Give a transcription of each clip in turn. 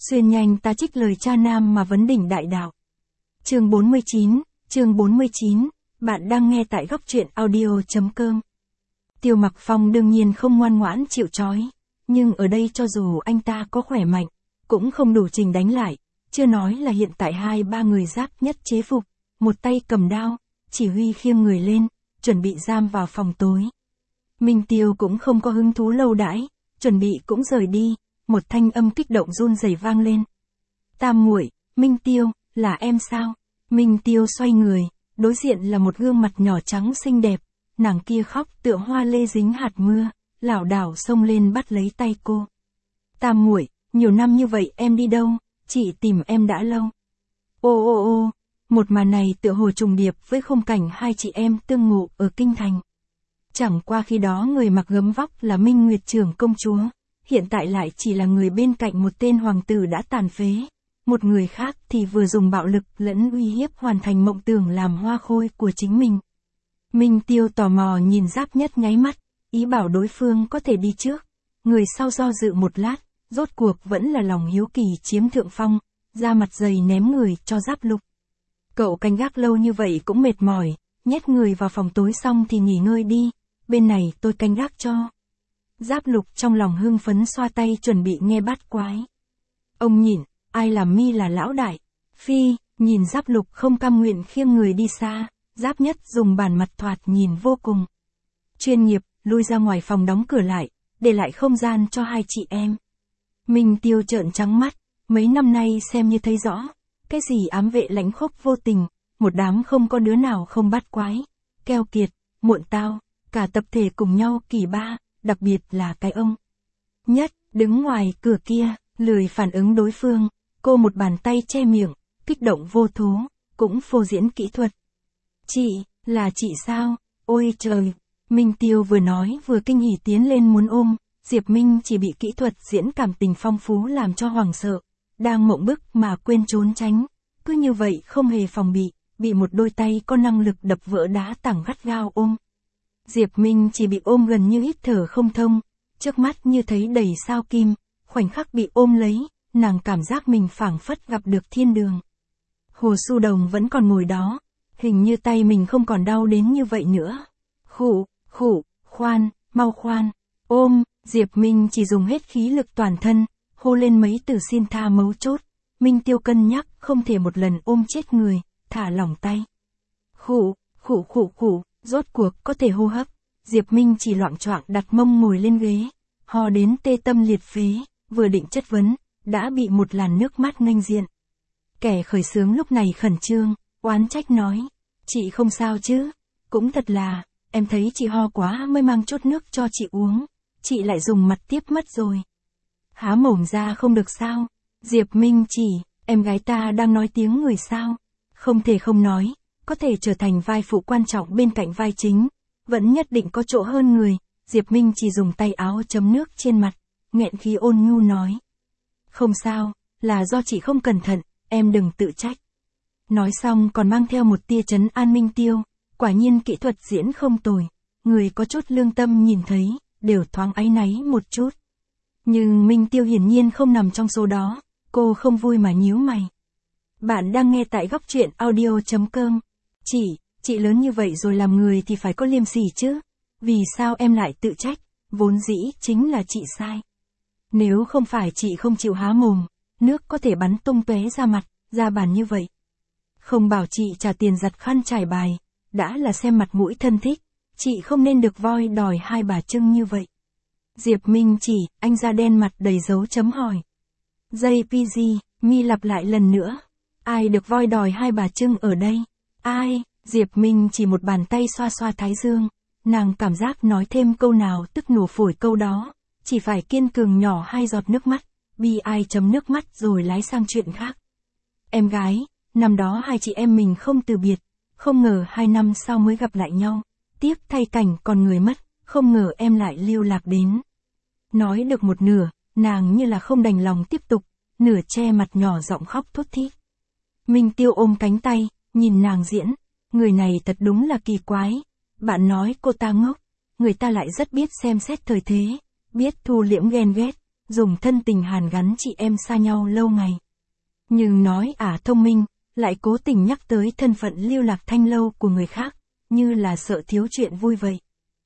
Xuyên nhanh ta trích lời cha nam mà vấn đỉnh đại đạo. Chương 49, bạn đang nghe tại góc truyện audio.com. Tiêu Mặc Phong đương nhiên không ngoan ngoãn chịu trói, nhưng ở đây cho dù anh ta có khỏe mạnh, cũng không đủ trình đánh lại, chưa nói là hiện tại 2-3 người giáp nhất chế phục, một tay cầm đao, chỉ huy khiêng người lên, chuẩn bị giam vào phòng tối. Minh Tiêu cũng không có hứng thú lâu đãi, chuẩn bị cũng rời đi, một thanh âm kích động run rẩy vang lên. Tam muội, Minh Tiêu, là em sao? Minh Tiêu xoay người, đối diện là một gương mặt nhỏ trắng xinh đẹp, nàng kia khóc tựa hoa lê dính hạt mưa, lảo đảo xông lên bắt lấy tay cô. Tam muội, nhiều năm như vậy em đi đâu, chị tìm em đã lâu. Ô, một màn này tựa hồ trùng điệp với khung cảnh hai chị em tương ngộ ở kinh thành. Chẳng qua khi đó người mặc gấm vóc là Minh Nguyệt trưởng công chúa, hiện tại lại chỉ là người bên cạnh một tên hoàng tử đã tàn phế. Một người khác thì vừa dùng bạo lực lẫn uy hiếp hoàn thành mộng tưởng làm hoa khôi của chính mình. Minh Tiêu tò mò nhìn Giáp Nhất nháy mắt, ý bảo đối phương có thể đi trước. Người sau do dự một lát, rốt cuộc vẫn là lòng hiếu kỳ chiếm thượng phong, ra mặt dày ném người cho Giáp Lục. Cậu canh gác lâu như vậy cũng mệt mỏi, nhét người vào phòng tối xong thì nghỉ ngơi đi, bên này tôi canh gác cho. Giáp Lục trong lòng hưng phấn xoa tay chuẩn bị nghe bát quái. Ông nhìn, ai làm mi là lão đại? Phi, nhìn Giáp Lục không cam nguyện khiêng người đi xa, Giáp Nhất dùng bản mặt thoạt nhìn vô cùng chuyên nghiệp, lui ra ngoài phòng đóng cửa lại, để lại không gian cho hai chị em. Minh Tiêu trợn trắng mắt, mấy năm nay xem như thấy rõ, cái gì ám vệ lãnh khốc vô tình, một đám không có đứa nào không bắt quái, keo kiệt, muộn tao, cả tập thể cùng nhau kỳ ba, đặc biệt là cái ông Nhất, đứng ngoài cửa kia, lười phản ứng đối phương, cô một bàn tay che miệng, kích động vô thố, cũng phô diễn kỹ thuật. Chị, là chị sao? Ôi trời! Minh Tiêu vừa nói vừa kinh hỉ tiến lên muốn ôm, Diệp Minh chỉ bị kỹ thuật diễn cảm tình phong phú làm cho hoảng sợ, đang mộng bức mà quên trốn tránh, cứ như vậy không hề phòng bị một đôi tay có năng lực đập vỡ đá tảng gắt gao ôm. Diệp Minh chỉ bị ôm gần như hít thở không thông, trước mắt như thấy đầy sao kim, khoảnh khắc bị ôm lấy, nàng cảm giác mình phảng phất gặp được thiên đường. Hồ Su Đồng vẫn còn ngồi đó, hình như tay mình không còn đau đến như vậy nữa. Khụ, khoan, mau khoan, ôm, Diệp Minh chỉ dùng hết khí lực toàn thân, hô lên mấy từ xin tha mấu chốt. Minh Tiêu cân nhắc không thể một lần ôm chết người, thả lỏng tay. Khụ, rốt cuộc có thể hô hấp. Diệp Minh chỉ loạng choạng đặt mông ngồi lên ghế, ho đến tê tâm liệt phế, vừa định chất vấn, đã bị một làn nước mắt nghênh diện. Kẻ khởi xướng lúc này khẩn trương, oán trách nói, chị không sao chứ, cũng thật là, em thấy chị ho quá mới mang chút nước cho chị uống, chị lại dùng mặt tiếp mất rồi. Há mồm ra không được sao? Diệp Minh chỉ, em gái ta đang nói tiếng người sao? Không thể không nói, có thể trở thành vai phụ quan trọng bên cạnh vai chính, vẫn nhất định có chỗ hơn người. Diệp Minh chỉ dùng tay áo chấm nước trên mặt, nghẹn khí ôn nhu nói. Không sao, là do chị không cẩn thận, em đừng tự trách. Nói xong còn mang theo một tia trấn an Minh Tiêu, quả nhiên kỹ thuật diễn không tồi, người có chút lương tâm nhìn thấy, đều thoáng áy náy một chút. Nhưng Minh Tiêu hiển nhiên không nằm trong số đó, cô không vui mà nhíu mày. Bạn đang nghe tại góc truyện audio.com. Chị lớn như vậy rồi làm người thì phải có liêm sỉ chứ. Vì sao em lại tự trách, vốn dĩ chính là chị sai. Nếu không phải chị không chịu há mồm, nước có thể bắn tung tóe ra mặt, ra bàn như vậy. Không bảo chị trả tiền giặt khăn trải bài, đã là xem mặt mũi thân thích, chị không nên được voi đòi hai bà trưng như vậy. Diệp Minh chỉ, anh da đen mặt đầy dấu chấm hỏi. JPG, mi lặp lại lần nữa. Ai được voi đòi hai bà trưng ở đây? Ai? Diệp Minh chỉ một bàn tay xoa xoa thái dương. Nàng cảm giác nói thêm câu nào tức nổ phổi câu đó. Chỉ phải kiên cường nhỏ 2 giọt nước mắt. Bi ai chấm nước mắt rồi lái sang chuyện khác. Em gái, năm đó hai chị em mình không từ biệt. Không ngờ 2 năm sau mới gặp lại nhau. Tiếp thay cảnh còn người mất. Không ngờ em lại lưu lạc đến. Nói được một nửa, nàng như là không đành lòng tiếp tục, nửa che mặt nhỏ giọng khóc thút thít. Minh Tiêu ôm cánh tay, nhìn nàng diễn, người này thật đúng là kỳ quái. Bạn nói cô ta ngốc, người ta lại rất biết xem xét thời thế, biết thu liễm ghen ghét, dùng thân tình hàn gắn chị em xa nhau lâu ngày. Nhưng nói thông minh, lại cố tình nhắc tới thân phận lưu lạc thanh lâu của người khác, như là sợ thiếu chuyện vui vậy.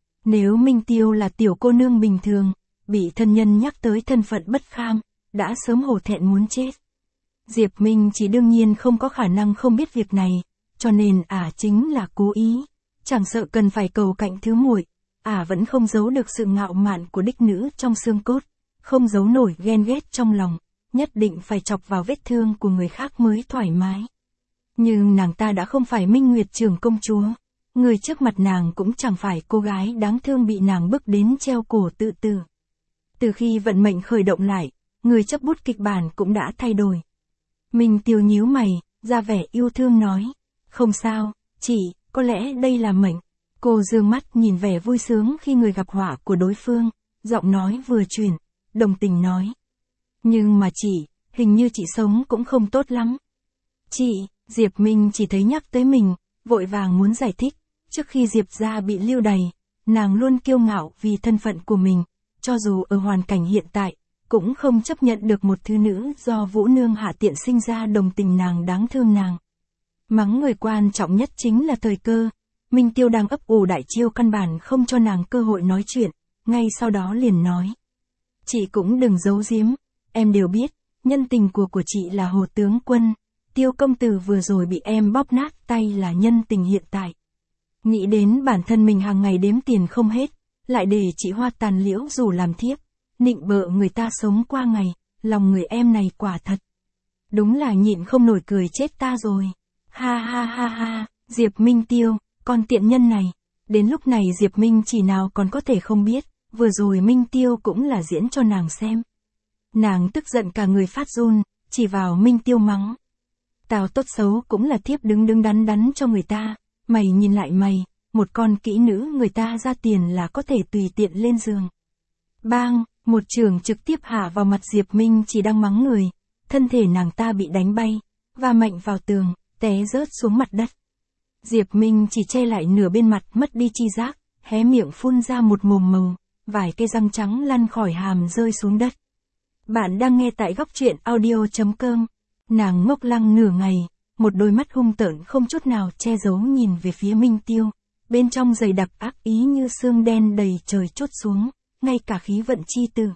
Nếu Minh Tiêu là tiểu cô nương bình thường, bị thân nhân nhắc tới thân phận bất kham, đã sớm hổ thẹn muốn chết. Diệp Minh chỉ đương nhiên không có khả năng không biết việc này, cho nên chính là cố ý, chẳng sợ cần phải cầu cạnh thứ muội, vẫn không giấu được sự ngạo mạn của đích nữ trong xương cốt, không giấu nổi ghen ghét trong lòng, nhất định phải chọc vào vết thương của người khác mới thoải mái. Nhưng nàng ta đã không phải Minh Nguyệt trưởng công chúa, người trước mặt nàng cũng chẳng phải cô gái đáng thương bị nàng bức đến treo cổ tự tử. Từ khi vận mệnh khởi động lại, người chấp bút kịch bản cũng đã thay đổi. Minh Tiêu nhíu mày, ra vẻ yêu thương nói, không sao, chị, có lẽ đây là mệnh. Cô dương mắt nhìn vẻ vui sướng khi người gặp họa của đối phương, giọng nói vừa chuyển, đồng tình nói. Nhưng mà chị, hình như chị sống cũng không tốt lắm. Chị, Diệp Minh chỉ thấy nhắc tới mình, vội vàng muốn giải thích, trước khi Diệp gia bị lưu đày, nàng luôn kiêu ngạo vì thân phận của mình, cho dù ở hoàn cảnh hiện tại, cũng không chấp nhận được một thứ nữ do Vũ Nương hạ tiện sinh ra đồng tình nàng đáng thương nàng. Mắng người quan trọng nhất chính là thời cơ, Minh Tiêu đang ấp ủ đại chiêu căn bản không cho nàng cơ hội nói chuyện, ngay sau đó liền nói. Chị cũng đừng giấu giếm, em đều biết, nhân tình của chị là Hồ tướng quân, Tiêu công tử vừa rồi bị em bóp nát tay là nhân tình hiện tại. Nghĩ đến bản thân mình hàng ngày đếm tiền không hết, lại để chị Hoa tàn liễu dù làm thiếp, nịnh bợ người ta sống qua ngày, lòng người em này quả thật. Đúng là nhịn không nổi cười chết ta rồi. Ha ha ha ha, Diệp Minh Tiêu, con tiện nhân này. Đến lúc này Diệp Minh chỉ nào còn có thể không biết, vừa rồi Minh Tiêu cũng là diễn cho nàng xem. Nàng tức giận cả người phát run, chỉ vào Minh Tiêu mắng. Tào tốt xấu cũng là thiếp đứng đắn đắn cho người ta, mày nhìn lại mày, một con kỹ nữ người ta ra tiền là có thể tùy tiện lên giường. Bang, một chưởng trực tiếp hạ vào mặt Diệp Minh chỉ đang mắng người, thân thể nàng ta bị đánh bay, và mạnh vào tường, té rớt xuống mặt đất. Diệp Minh chỉ che lại nửa bên mặt mất đi chi giác, hé miệng phun ra một mồm màu, vài cây răng trắng lăn khỏi hàm rơi xuống đất. Bạn đang nghe tại góc truyện audio.com. Nàng ngốc lăng nửa ngày, một đôi mắt hung tợn không chút nào che giấu nhìn về phía Minh Tiêu, bên trong dày đặc ác ý như xương đen đầy trời trút xuống, ngay cả khí vận chi tử.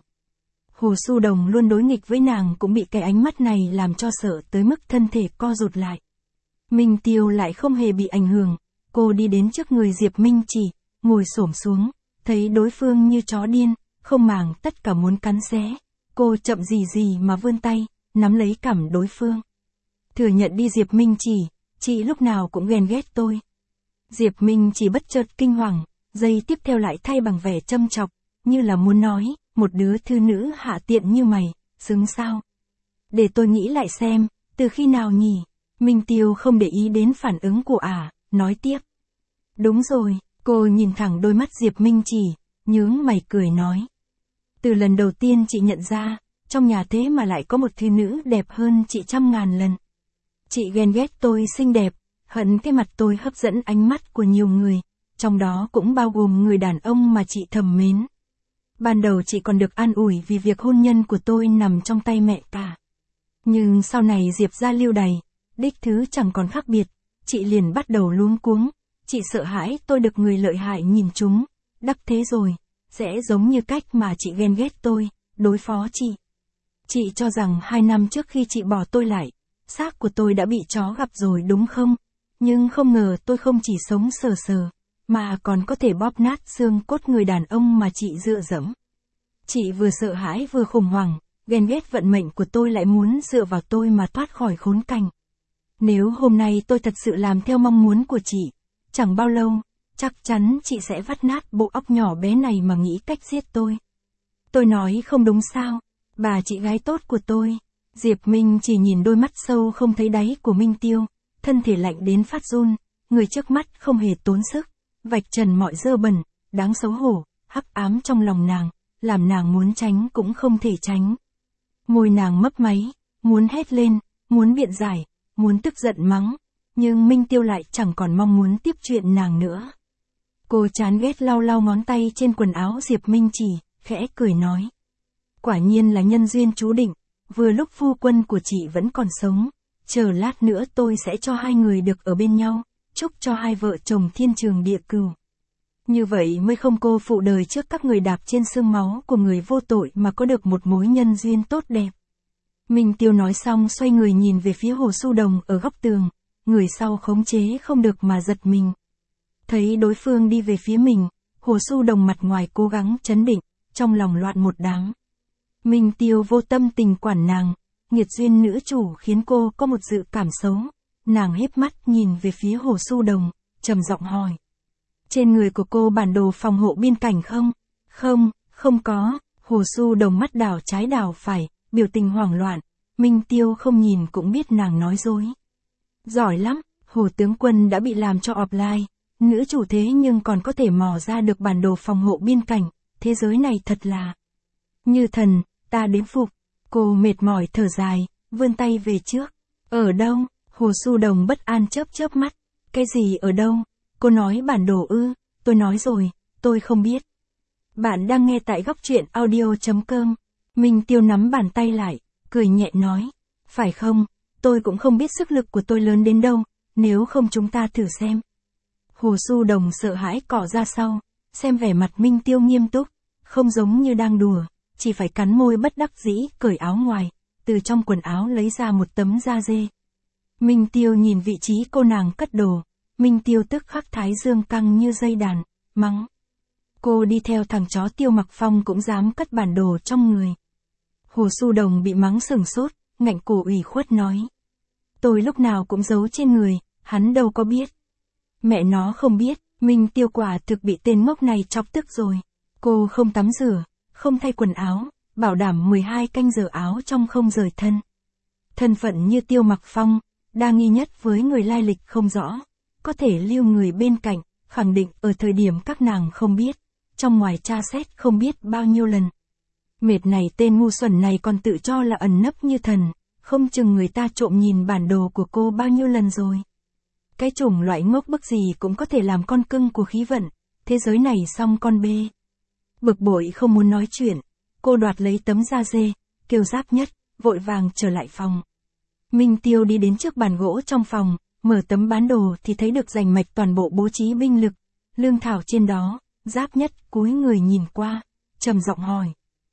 Hồ Su Đồng luôn đối nghịch với nàng cũng bị cái ánh mắt này làm cho sợ tới mức thân thể co rụt lại. Minh Tiêu lại không hề bị ảnh hưởng, cô đi đến trước người Diệp Minh chỉ, ngồi xổm xuống, thấy đối phương như chó điên, không màng tất cả muốn cắn xé. Cô chậm gì mà vươn tay, nắm lấy cằm đối phương. Thừa nhận đi Diệp Minh chỉ, chị lúc nào cũng ghen ghét tôi. Diệp Minh chỉ bất chợt kinh hoàng, giây tiếp theo lại thay bằng vẻ châm chọc, như là muốn nói, một đứa thư nữ hạ tiện như mày, xứng sao? Để tôi nghĩ lại xem, từ khi nào nhỉ? Minh Tiêu không để ý đến phản ứng của nói tiếp. Đúng rồi, cô nhìn thẳng đôi mắt Diệp Minh chỉ, nhướng mày cười nói. Từ lần đầu tiên chị nhận ra, trong nhà thế mà lại có một thư nữ đẹp hơn chị 100.000 lần. Chị ghen ghét tôi xinh đẹp, hận cái mặt tôi hấp dẫn ánh mắt của nhiều người, trong đó cũng bao gồm người đàn ông mà chị thầm mến. Ban đầu chị còn được an ủi vì việc hôn nhân của tôi nằm trong tay mẹ cả. Nhưng sau này Diệp gia lưu đày, đích thứ chẳng còn khác biệt, chị liền bắt đầu luống cuống, chị sợ hãi tôi được người lợi hại nhìn chúng, đắc thế rồi, sẽ giống như cách mà chị ghen ghét tôi, đối phó chị. Chị cho rằng 2 năm trước khi chị bỏ tôi lại, xác của tôi đã bị chó gặp rồi đúng không? Nhưng không ngờ tôi không chỉ sống sờ sờ, mà còn có thể bóp nát xương cốt người đàn ông mà chị dựa dẫm. Chị vừa sợ hãi vừa khủng hoảng, ghen ghét vận mệnh của tôi lại muốn dựa vào tôi mà thoát khỏi khốn cảnh. Nếu hôm nay tôi thật sự làm theo mong muốn của chị, chẳng bao lâu, chắc chắn chị sẽ vắt nát bộ óc nhỏ bé này mà nghĩ cách giết tôi. Tôi nói không đúng sao, bà chị gái tốt của tôi. Diệp Minh chỉ nhìn đôi mắt sâu không thấy đáy của Minh Tiêu, thân thể lạnh đến phát run, người trước mắt không hề tốn sức, vạch trần mọi dơ bẩn, đáng xấu hổ, hắc ám trong lòng nàng, làm nàng muốn tránh cũng không thể tránh. Môi nàng mấp máy, muốn hét lên, muốn biện giải, muốn tức giận mắng, nhưng Minh Tiêu lại chẳng còn mong muốn tiếp chuyện nàng nữa. Cô chán ghét lau ngón tay trên quần áo Diệp Minh chỉ, khẽ cười nói. Quả nhiên là nhân duyên chú định, vừa lúc phu quân của chị vẫn còn sống, chờ lát nữa tôi sẽ cho hai người được ở bên nhau, chúc cho hai vợ chồng thiên trường địa cửu. Như vậy mới không cô phụ đời trước các người đạp trên xương máu của người vô tội mà có được một mối nhân duyên tốt đẹp. Minh Tiêu nói xong xoay người nhìn về phía Hồ Xu Đồng ở góc tường, người sau khống chế không được mà giật mình. Thấy đối phương đi về phía mình, Hồ Xu Đồng mặt ngoài cố gắng trấn định, trong lòng loạn một đám. Minh Tiêu vô tâm tình quản nàng, nghiệt duyên nữ chủ khiến cô có một dự cảm xấu. Nàng híp mắt nhìn về phía Hồ Xu Đồng, trầm giọng hỏi. Trên người của cô bản đồ phòng hộ biên cảnh không? Không, không có. Hồ Xu Đồng mắt đảo trái đảo phải, biểu tình hoảng loạn. Minh Tiêu không nhìn cũng biết nàng nói dối. Giỏi lắm, Hồ tướng quân đã bị làm cho offline. Nữ chủ thế nhưng còn có thể mò ra được bản đồ phòng hộ biên cảnh. Thế giới này thật là như thần, ta đến phục. Cô mệt mỏi thở dài, vươn tay về trước. Ở đâu? Hồ Xu Đồng bất an chớp mắt. Cái gì ở đâu? Cô nói bản đồ ư? Tôi nói rồi, tôi không biết. Bạn đang nghe tại góc truyện audio.com. Minh Tiêu nắm bàn tay lại, cười nhẹ nói. Phải không? Tôi cũng không biết sức lực của tôi lớn đến đâu, nếu không chúng ta thử xem. Hồ Xu Đồng sợ hãi cỏ ra sau, xem vẻ mặt Minh Tiêu nghiêm túc, không giống như đang đùa, chỉ phải cắn môi bất đắc dĩ cởi áo ngoài, từ trong quần áo lấy ra một tấm da dê. Minh Tiêu nhìn vị trí cô nàng cất đồ, Minh Tiêu tức khắc thái dương căng như dây đàn, mắng. Cô đi theo thằng chó Tiêu Mặc Phong cũng dám cất bản đồ trong người. Hồ Xu Đồng bị mắng sửng sốt, ngạnh cổ ủy khuất nói. Tôi lúc nào cũng giấu trên người, hắn đâu có biết. Mẹ nó không biết, Minh Tiêu quả thực bị tên ngốc này chọc tức rồi. Cô không tắm rửa, không thay quần áo, bảo đảm 12 canh giờ áo trong không rời thân. Thân phận như Tiêu Mặc Phong, đa nghi nhất với người lai lịch không rõ, có thể lưu người bên cạnh, khẳng định ở thời điểm các nàng không biết, trong ngoài tra xét không biết bao nhiêu lần. Mệt này tên ngu xuẩn này còn tự cho là ẩn nấp như thần, không chừng người ta trộm nhìn bản đồ của cô bao nhiêu lần rồi. Cái chủng loại ngốc bức gì cũng có thể làm con cưng của khí vận, thế giới này xong con bê. Bực bội không muốn nói chuyện, cô đoạt lấy tấm da dê, kêu Giáp Nhất, vội vàng trở lại phòng. Minh Tiêu đi đến trước bàn gỗ trong phòng, mở tấm bản đồ thì thấy được rành mạch toàn bộ bố trí binh lực, lương thảo trên đó. Giáp Nhất cúi người nhìn qua, trầm giọng hỏi.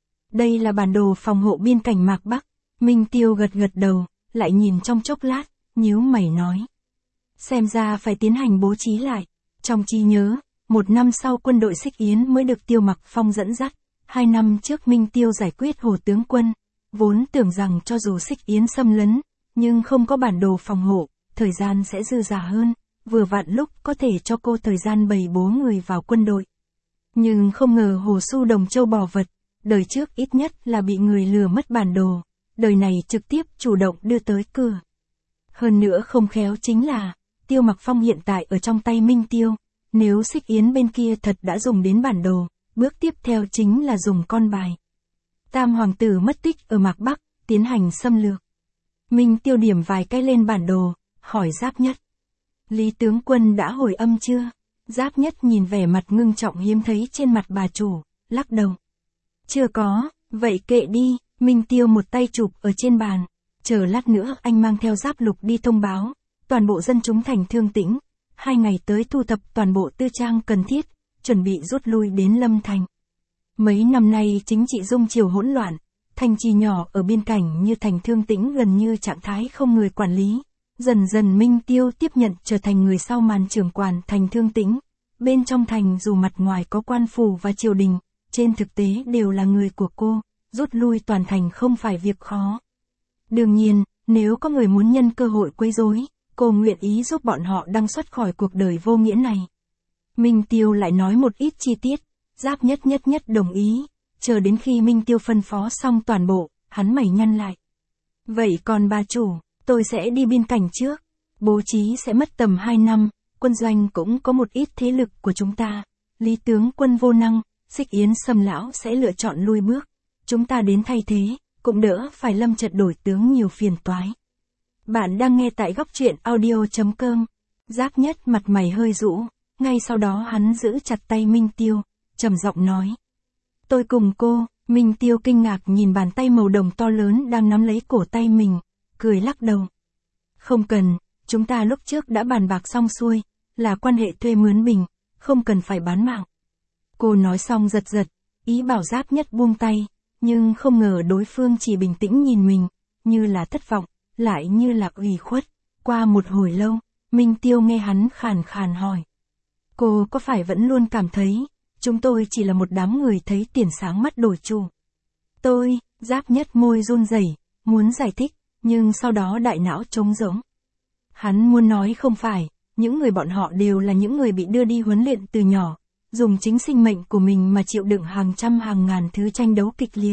Đây là bản đồ phòng hộ biên cảnh Mạc Bắc. Minh Tiêu gật đầu, lại nhìn trong chốc lát, nhíu mày nói. Xem ra phải tiến hành bố trí lại. Trong trí nhớ, 1 năm sau quân đội Xích Yến mới được Tiêu Mặc Phong dẫn dắt. 2 năm trước Minh Tiêu giải quyết Hồ tướng quân, vốn tưởng rằng cho dù Xích Yến xâm lấn, nhưng không có bản đồ phòng hộ, thời gian sẽ dư dả hơn, vừa vặn lúc có thể cho cô thời gian bày bố người vào quân đội. Nhưng không ngờ Hồ Xu Đồng châu bò vật, đời trước ít nhất là bị người lừa mất bản đồ, đời này trực tiếp chủ động đưa tới cửa. Hơn nữa không khéo chính là, Tiêu Mặc Phong hiện tại ở trong tay Minh Tiêu, nếu Xích Yến bên kia thật đã dùng đến bản đồ, bước tiếp theo chính là dùng con bài. Tam hoàng tử mất tích ở Mạc Bắc, tiến hành xâm lược. Minh Tiêu điểm vài cái lên bản đồ, hỏi Giáp Nhất. Lý tướng quân đã hồi âm chưa? Giáp Nhất nhìn vẻ mặt ngưng trọng hiếm thấy trên mặt bà chủ, lắc đầu. Chưa có, vậy kệ đi. Minh Tiêu một tay chụp ở trên bàn. Chờ lát nữa anh mang theo Giáp Lục đi thông báo, toàn bộ dân chúng thành Thương Tĩnh. 2 ngày tới thu thập toàn bộ tư trang cần thiết, chuẩn bị rút lui đến Lâm Thành. Mấy năm nay chính trị dung chiều hỗn loạn, thành trì nhỏ ở biên cảnh như thành Thương Tĩnh gần như trạng thái không người quản lý. Dần dần Minh Tiêu tiếp nhận trở thành người sau màn trưởng quản thành Thương Tĩnh. Bên trong thành dù mặt ngoài có quan phủ và triều đình, trên thực tế đều là người của cô, rút lui toàn thành không phải việc khó. Đương nhiên, nếu có người muốn nhân cơ hội quấy rối, cô nguyện ý giúp bọn họ đăng xuất khỏi cuộc đời vô nghĩa này. Minh Tiêu lại nói một ít chi tiết, Giáp Nhất đồng ý, chờ đến khi Minh Tiêu phân phó xong toàn bộ, hắn mày nhăn lại. Vậy còn bà chủ, tôi sẽ đi biên cảnh trước, bố trí sẽ mất tầm 2 năm, quân doanh cũng có một ít thế lực của chúng ta, Lý tướng quân vô năng, Xích Yến Sâm lão sẽ lựa chọn lui bước, chúng ta đến thay thế, cũng đỡ phải lâm trận đổi tướng nhiều phiền toái. Bạn đang nghe tại góc truyện audio.com. Giáp Nhất mặt mày hơi rũ, ngay sau đó hắn giữ chặt tay Minh Tiêu, trầm giọng nói. Tôi cùng cô, Minh Tiêu kinh ngạc nhìn bàn tay màu đồng to lớn đang nắm lấy cổ tay mình, cười lắc đầu. Không cần, chúng ta lúc trước đã bàn bạc xong xuôi, là quan hệ thuê mướn bình, không cần phải bán mạng. Cô nói xong giật giật, ý bảo Giáp Nhất buông tay, nhưng không ngờ đối phương chỉ bình tĩnh nhìn mình, như là thất vọng, lại như là ủy khuất. Qua một hồi lâu, Minh Tiêu nghe hắn khàn khàn hỏi. Cô có phải vẫn luôn cảm thấy, chúng tôi chỉ là một đám người thấy tiền sáng mắt đổi chủ? Giáp Nhất môi run rẩy, muốn giải thích, nhưng sau đó đại não trống rỗng. Hắn muốn nói không phải, những người bọn họ đều là những người bị đưa đi huấn luyện từ nhỏ, dùng chính sinh mệnh của mình mà chịu đựng hàng trăm hàng ngàn thứ tranh đấu kịch liệt.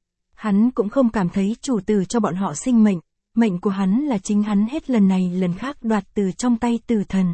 Hắn cũng không cảm thấy chủ tử cho bọn họ sinh mệnh, mệnh của hắn là chính hắn hết lần này lần khác đoạt từ trong tay tử thần.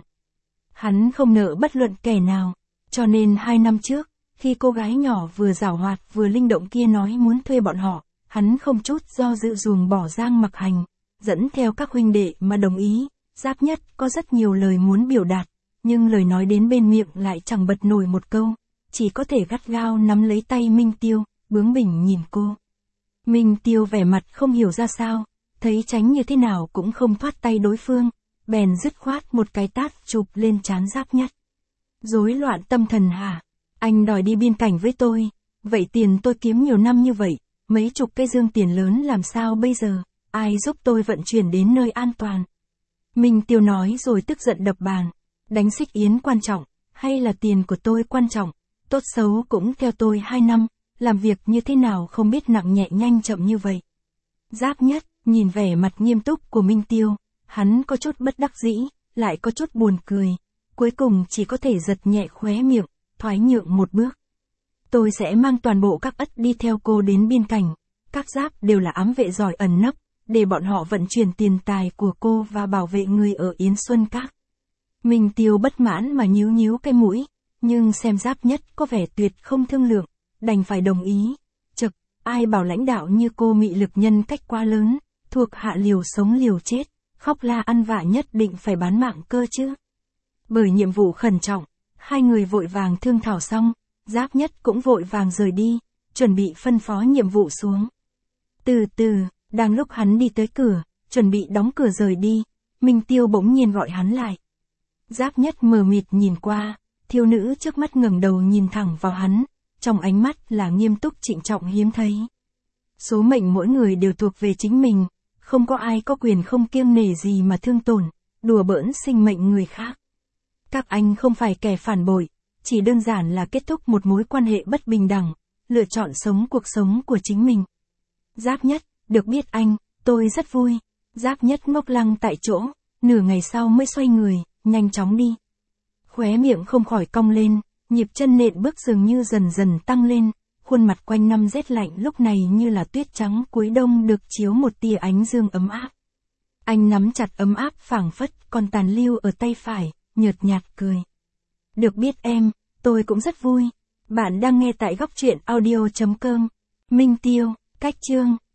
Hắn không nợ bất luận kẻ nào, cho nên 2 năm trước, khi cô gái nhỏ vừa giảo hoạt vừa linh động kia nói muốn thuê bọn họ, hắn không chút do dự ruồng bỏ Giang Mặc Hành, dẫn theo các huynh đệ mà đồng ý. Giáp Nhất có rất nhiều lời muốn biểu đạt, nhưng lời nói đến bên miệng lại chẳng bật nổi một câu, chỉ có thể gắt gao nắm lấy tay Minh Tiêu, bướng bỉnh nhìn cô. Minh Tiêu vẻ mặt không hiểu ra sao, thấy tránh như thế nào cũng không thoát tay đối phương, bèn dứt khoát một cái tát chụp lên trán Giáp Nhất. Rối loạn tâm thần hả? Anh đòi đi biên cảnh với tôi, vậy tiền tôi kiếm nhiều năm như vậy, mấy chục cái dương tiền lớn làm sao bây giờ, ai giúp tôi vận chuyển đến nơi an toàn? Minh Tiêu nói rồi tức giận đập bàn, đánh Xích Yến quan trọng, hay là tiền của tôi quan trọng, tốt xấu cũng theo tôi 2 năm, làm việc như thế nào không biết nặng nhẹ nhanh chậm như vậy. Giáp Nhất, nhìn vẻ mặt nghiêm túc của Minh Tiêu, hắn có chút bất đắc dĩ, lại có chút buồn cười, cuối cùng chỉ có thể giật nhẹ khóe miệng, thoái nhượng một bước. Tôi sẽ mang toàn bộ các ất đi theo cô đến biên cảnh, các Giáp đều là ám vệ giỏi ẩn nấp, để bọn họ vận chuyển tiền tài của cô và bảo vệ người ở Yến Xuân Các. Minh Tiêu bất mãn mà nhíu nhíu cái mũi, nhưng xem Giáp Nhất có vẻ tuyệt không thương lượng, đành phải đồng ý. Chực, ai bảo lãnh đạo như cô mị lực nhân cách quá lớn, thuộc hạ liều sống liều chết, khóc la ăn vạ nhất định phải bán mạng cơ chứ. Bởi nhiệm vụ khẩn trọng, hai người vội vàng thương thảo xong, Giáp Nhất cũng vội vàng rời đi, chuẩn bị phân phó nhiệm vụ xuống. Từ từ, đang lúc hắn đi tới cửa, chuẩn bị đóng cửa rời đi, Minh Tiêu bỗng nhiên gọi hắn lại. Giáp Nhất mờ mịt nhìn qua, thiếu nữ trước mắt ngẩng đầu nhìn thẳng vào hắn, trong ánh mắt là nghiêm túc trịnh trọng hiếm thấy. Số mệnh mỗi người đều thuộc về chính mình, không có ai có quyền không kiêng nể gì mà thương tổn, đùa bỡn sinh mệnh người khác. Các anh không phải kẻ phản bội, chỉ đơn giản là kết thúc một mối quan hệ bất bình đẳng, lựa chọn sống cuộc sống của chính mình. Giáp Nhất, được biết anh, tôi rất vui. Giáp Nhất ngốc lăng tại chỗ, nửa ngày sau mới xoay người, nhanh chóng đi. Khóe miệng không khỏi cong lên, nhịp chân nện bước dường như dần dần tăng lên, khuôn mặt quanh năm rét lạnh lúc này như là tuyết trắng cuối đông được chiếu một tia ánh dương ấm áp. Anh nắm chặt ấm áp phảng phất còn tàn lưu ở tay phải, nhợt nhạt cười. Được biết em, tôi cũng rất vui. Bạn đang nghe tại góc truyện audio.com. Minh Tiêu, cách chương.